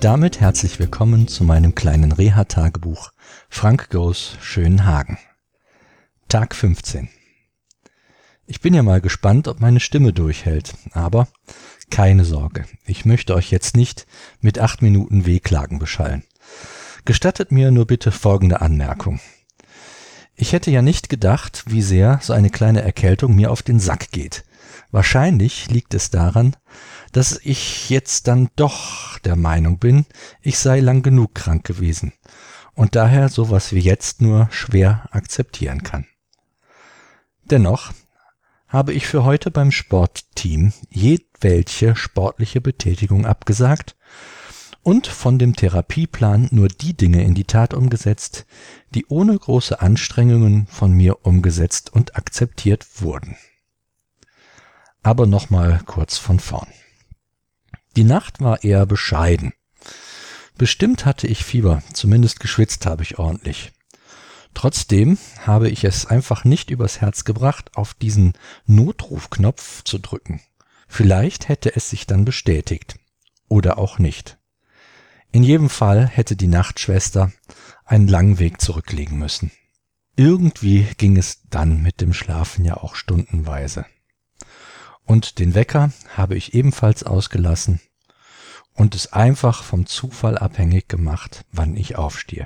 Und damit herzlich willkommen zu meinem kleinen Reha-Tagebuch Frank Goes Schönhagen. Tag 15. Ich bin ja mal gespannt, ob meine Stimme durchhält, aber keine Sorge, ich möchte euch jetzt nicht mit 8 Minuten Wehklagen beschallen. Gestattet mir nur bitte folgende Anmerkung. Ich hätte ja nicht gedacht, wie sehr so eine kleine Erkältung mir auf den Sack geht. Wahrscheinlich liegt es daran, dass ich jetzt dann doch der Meinung bin, ich sei lang genug krank gewesen und daher sowas wie jetzt nur schwer akzeptieren kann. Dennoch habe ich für heute beim Sportteam jedwelche sportliche Betätigung abgesagt und von dem Therapieplan nur die Dinge in die Tat umgesetzt, die ohne große Anstrengungen von mir umgesetzt und akzeptiert wurden. Aber nochmal kurz von vorn. Die Nacht war eher bescheiden. Bestimmt hatte ich Fieber, zumindest geschwitzt habe ich ordentlich. Trotzdem habe ich es einfach nicht übers Herz gebracht, auf diesen Notrufknopf zu drücken. Vielleicht hätte es sich dann bestätigt. Oder auch nicht. In jedem Fall hätte die Nachtschwester einen langen Weg zurücklegen müssen. Irgendwie ging es dann mit dem Schlafen ja auch stundenweise. Und den Wecker habe ich ebenfalls ausgelassen und es einfach vom Zufall abhängig gemacht, wann ich aufstehe.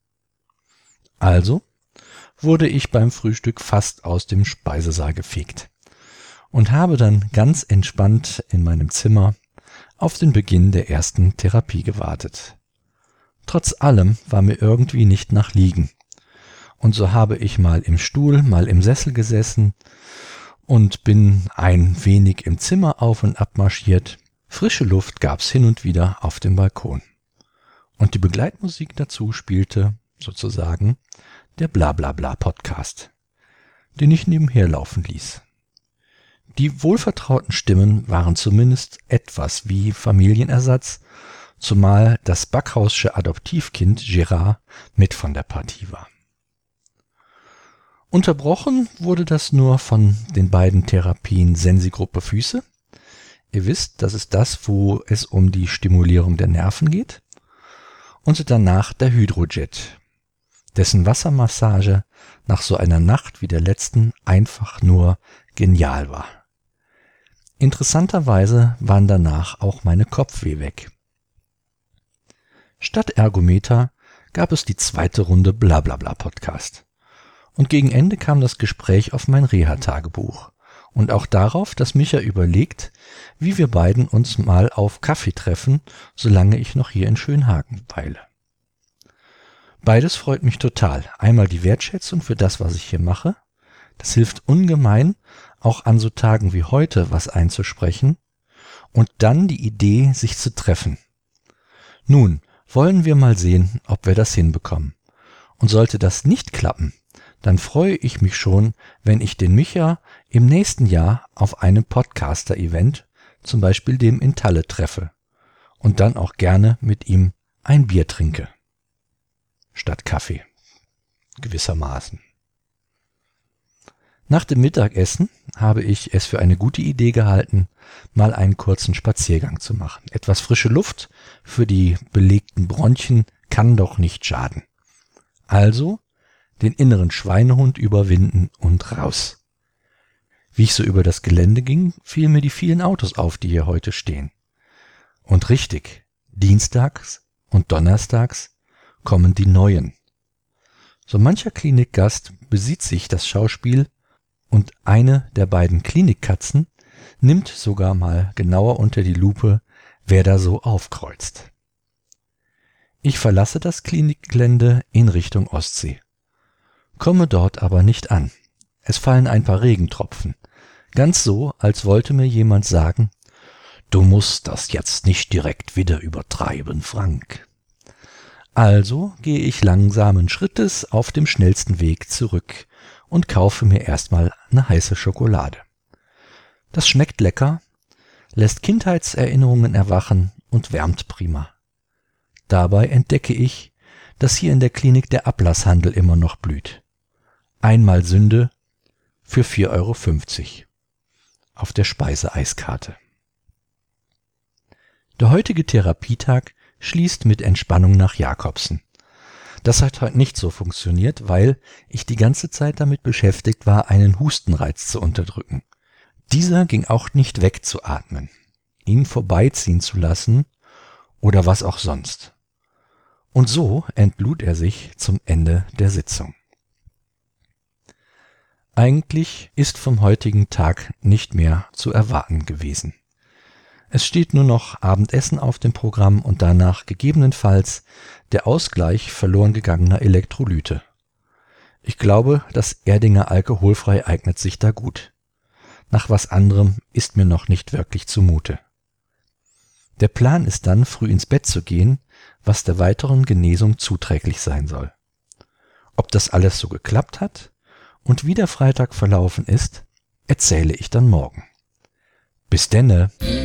Also wurde ich beim Frühstück fast aus dem Speisesaal gefegt und habe dann ganz entspannt in meinem Zimmer auf den Beginn der ersten Therapie gewartet. Trotz allem war mir irgendwie nicht nach Liegen. Und so habe ich mal im Stuhl, mal im Sessel gesessen und bin ein wenig im Zimmer auf und ab marschiert. Frische Luft gab's hin und wieder auf dem Balkon. Und die Begleitmusik dazu spielte sozusagen der Blablabla-Podcast, den ich nebenher laufen ließ. Die wohlvertrauten Stimmen waren zumindest etwas wie Familienersatz, zumal das Backhaussche Adoptivkind Gérard mit von der Partie war. Unterbrochen wurde das nur von den beiden Therapien Sensi-Gruppe Füße. Ihr wisst, das ist das, wo es um die Stimulierung der Nerven geht. Und danach der Hydrojet, dessen Wassermassage nach so einer Nacht wie der letzten einfach nur genial war. Interessanterweise waren danach auch meine Kopfweh weg. Statt Ergometer gab es die zweite Runde Blablabla-Podcast. Und gegen Ende kam das Gespräch auf mein Reha-Tagebuch und auch darauf, dass Micha überlegt, wie wir beiden uns mal auf Kaffee treffen, solange ich noch hier in Schönhagen weile. Beides freut mich total. Einmal die Wertschätzung für das, was ich hier mache. Das hilft ungemein, auch an so Tagen wie heute was einzusprechen. Und dann die Idee, sich zu treffen. Nun, wollen wir mal sehen, ob wir das hinbekommen. Und sollte das nicht klappen, dann freue ich mich schon, wenn ich den Micha im nächsten Jahr auf einem Podcaster-Event, zum Beispiel dem in Talle, treffe und dann auch gerne mit ihm ein Bier trinke. Statt Kaffee. Gewissermaßen. Nach dem Mittagessen habe ich es für eine gute Idee gehalten, mal einen kurzen Spaziergang zu machen. Etwas frische Luft für die belegten Bronchien kann doch nicht schaden. Also den inneren Schweinehund überwinden und raus. Wie ich so über das Gelände ging, fielen mir die vielen Autos auf, die hier heute stehen. Und richtig, dienstags und donnerstags kommen die neuen. So mancher Klinikgast besieht sich das Schauspiel und eine der beiden Klinikkatzen nimmt sogar mal genauer unter die Lupe, wer da so aufkreuzt. Ich verlasse das Klinikgelände in Richtung Ostsee. Komme dort aber nicht an. Es fallen ein paar Regentropfen. Ganz so, als wollte mir jemand sagen, du musst das jetzt nicht direkt wieder übertreiben, Frank. Also gehe ich langsamen Schrittes auf dem schnellsten Weg zurück und kaufe mir erstmal eine heiße Schokolade. Das schmeckt lecker, lässt Kindheitserinnerungen erwachen und wärmt prima. Dabei entdecke ich, dass hier in der Klinik der Ablasshandel immer noch blüht. Einmal Sünde für 4,50 € auf der Speiseeiskarte. Der heutige Therapietag schließt mit Entspannung nach Jakobsen. Das hat heute nicht so funktioniert, weil ich die ganze Zeit damit beschäftigt war, einen Hustenreiz zu unterdrücken. Dieser ging auch nicht wegzuatmen, ihn vorbeiziehen zu lassen oder was auch sonst. Und so entlud er sich zum Ende der Sitzung. Eigentlich ist vom heutigen Tag nicht mehr zu erwarten gewesen. Es steht nur noch Abendessen auf dem Programm und danach gegebenenfalls der Ausgleich verloren gegangener Elektrolyte. Ich glaube, das Erdinger alkoholfrei eignet sich da gut. Nach was anderem ist mir noch nicht wirklich zumute. Der Plan ist dann, früh ins Bett zu gehen, was der weiteren Genesung zuträglich sein soll. Ob das alles so geklappt hat und wie der Freitag verlaufen ist, erzähle ich dann morgen. Bis denne!